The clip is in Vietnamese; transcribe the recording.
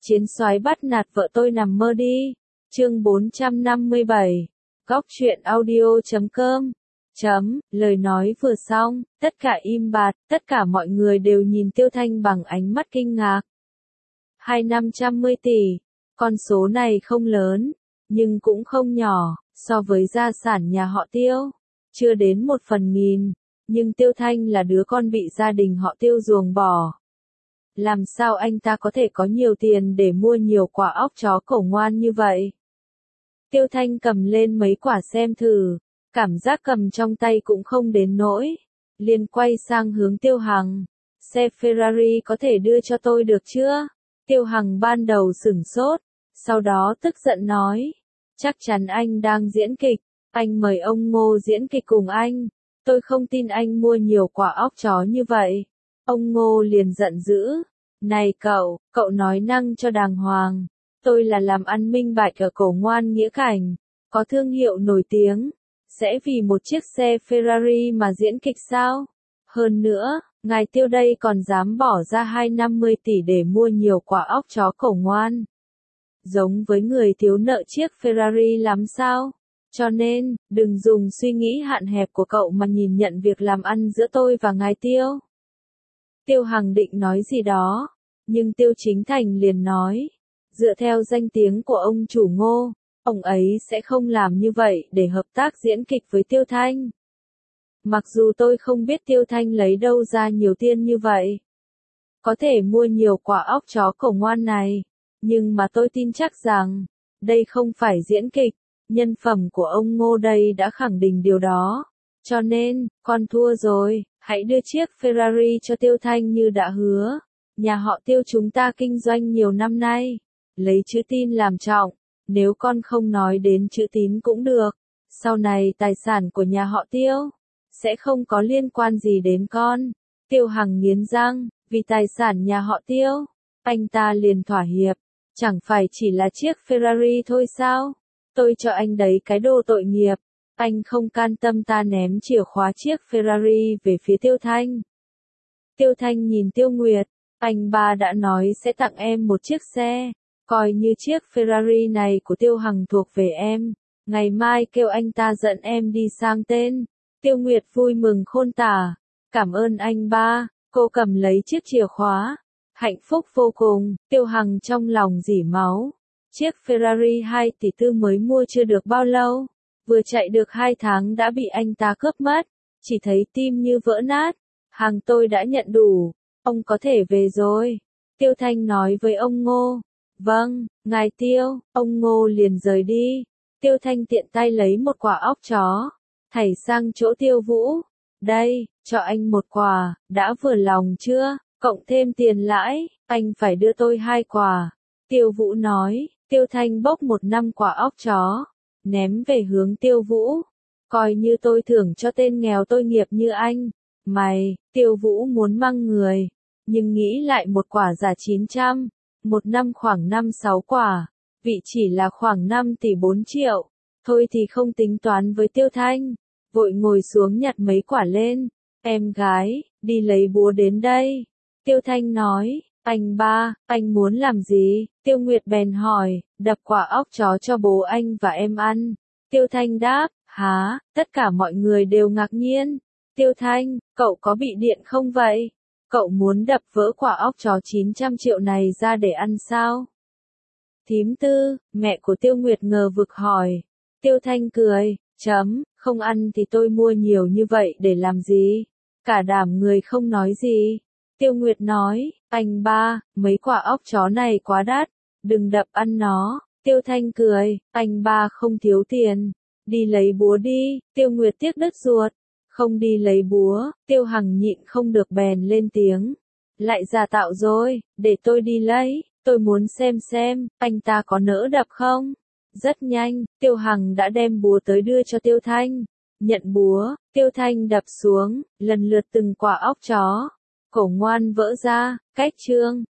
Chiến soái bắt nạt vợ tôi nằm mơ đi. Chương 457. Góc truyện audio.com. Lời nói vừa xong, tất cả im bặt, tất cả mọi người đều nhìn Tiêu Thanh bằng ánh mắt kinh ngạc. 250 tỷ, con số này không lớn, nhưng cũng không nhỏ, so với gia sản nhà họ Tiêu, chưa đến 1/1000, nhưng Tiêu Thanh là đứa con bị gia đình họ Tiêu ruồng bỏ. Làm sao anh ta có thể có nhiều tiền để mua nhiều quả óc chó cổ ngoan như vậy? Tiêu Thanh cầm lên mấy quả xem thử, cảm giác cầm trong tay cũng không đến nỗi. Liền quay sang hướng Tiêu Hằng. Xe Ferrari có thể đưa cho tôi được chưa? Tiêu Hằng ban đầu sửng sốt, sau đó tức giận nói. Chắc chắn anh đang diễn kịch, anh mời ông Ngô diễn kịch cùng anh. Tôi không tin anh mua nhiều quả óc chó như vậy. Ông Ngô liền giận dữ. Này cậu nói năng cho đàng hoàng. Tôi là làm ăn minh bạch ở cổ ngoan nghĩa cảnh, có thương hiệu nổi tiếng. Sẽ vì một chiếc xe Ferrari mà diễn kịch sao? Hơn nữa, ngài Tiêu đây còn dám bỏ ra 250 tỷ để mua nhiều quả óc chó cổ ngoan. Giống với người thiếu nợ chiếc Ferrari lắm sao? Cho nên, đừng dùng suy nghĩ hạn hẹp của cậu mà nhìn nhận việc làm ăn giữa tôi và ngài Tiêu. Tiêu Hằng định nói gì đó, nhưng Tiêu Chính Thành liền nói. Dựa theo danh tiếng của ông chủ Ngô, ông ấy sẽ không làm như vậy để hợp tác diễn kịch với Tiêu Thanh. Mặc dù tôi không biết Tiêu Thanh lấy đâu ra nhiều tiền như vậy, có thể mua nhiều quả óc chó cổ ngoan này, nhưng mà tôi tin chắc rằng, đây không phải diễn kịch, nhân phẩm của ông Ngô đây đã khẳng định điều đó. Cho nên, con thua rồi, hãy đưa chiếc Ferrari cho Tiêu Thanh như đã hứa. Nhà họ Tiêu chúng ta kinh doanh nhiều năm nay, lấy chữ tin làm trọng, nếu con không nói đến chữ tín cũng được, sau này tài sản của nhà họ Tiêu sẽ không có liên quan gì đến con. Tiêu Hằng nghiến răng, vì tài sản nhà họ Tiêu, anh ta liền thỏa hiệp, chẳng phải chỉ là chiếc Ferrari thôi sao? Tôi cho anh đấy cái đồ tội nghiệp, anh không can tâm ta ném chìa khóa chiếc Ferrari về phía Tiêu Thanh. Tiêu Thanh nhìn Tiêu Nguyệt, anh ba đã nói sẽ tặng em một chiếc xe, coi như chiếc Ferrari này của Tiêu Hằng thuộc về em, ngày mai kêu anh ta dẫn em đi sang tên. Tiêu Nguyệt vui mừng khôn tả, cảm ơn anh ba, cô cầm lấy chiếc chìa khóa, hạnh phúc vô cùng. Tiêu Hằng trong lòng rỉ máu, chiếc Ferrari 2 tỷ tư mới mua chưa được bao lâu, vừa chạy được 2 tháng đã bị anh ta cướp mất, chỉ thấy tim như vỡ nát. Hàng tôi đã nhận đủ, ông có thể về rồi. Tiêu Thanh nói với ông Ngô. Vâng, ngài Tiêu. Ông Ngô liền rời đi. Tiêu Thanh tiện tay lấy một quả óc chó, thảy sang chỗ Tiêu Vũ. Đây, cho anh một quả, đã vừa lòng chưa? Cộng thêm tiền lãi, anh phải đưa tôi 2 quả. Tiêu Vũ nói. Tiêu Thanh bốc 1/5 quả óc chó, ném về hướng Tiêu Vũ. Coi như tôi thưởng cho tên nghèo tôi nghiệp như anh. Mày, Tiêu Vũ muốn măng người, nhưng nghĩ lại một quả giả 900, một năm khoảng 5-6 quả, vị chỉ là khoảng 5 tỷ 4 triệu, thôi thì không tính toán với Tiêu Thanh, vội ngồi xuống nhặt mấy quả lên. Em gái, đi lấy búa đến đây. Tiêu Thanh nói, anh ba, anh muốn làm gì? Tiêu Nguyệt bèn hỏi, đập quả óc chó cho bố anh và em ăn. Tiêu Thanh đáp, hả? Tất cả mọi người đều ngạc nhiên. Tiêu Thanh, cậu có bị điện không vậy? Cậu muốn đập vỡ quả óc chó 900 triệu này ra để ăn sao? Thím Tư, mẹ của Tiêu Nguyệt ngờ vực hỏi. Tiêu Thanh cười, không ăn thì tôi mua nhiều như vậy để làm gì? Cả đám người không nói gì. Tiêu Nguyệt nói, anh ba, mấy quả óc chó này quá đắt, đừng đập ăn nó. Tiêu Thanh cười, anh ba không thiếu tiền, đi lấy búa đi. Tiêu Nguyệt tiếc đứt ruột. Không đi lấy búa, Tiêu Hằng nhịn không được bèn lên tiếng. Lại giả tạo rồi, để tôi đi lấy, tôi muốn xem, anh ta có nỡ đập không? Rất nhanh, Tiêu Hằng đã đem búa tới đưa cho Tiêu Thanh. Nhận búa, Tiêu Thanh đập xuống, lần lượt từng quả óc chó cổ ngoan vỡ ra, cách chương.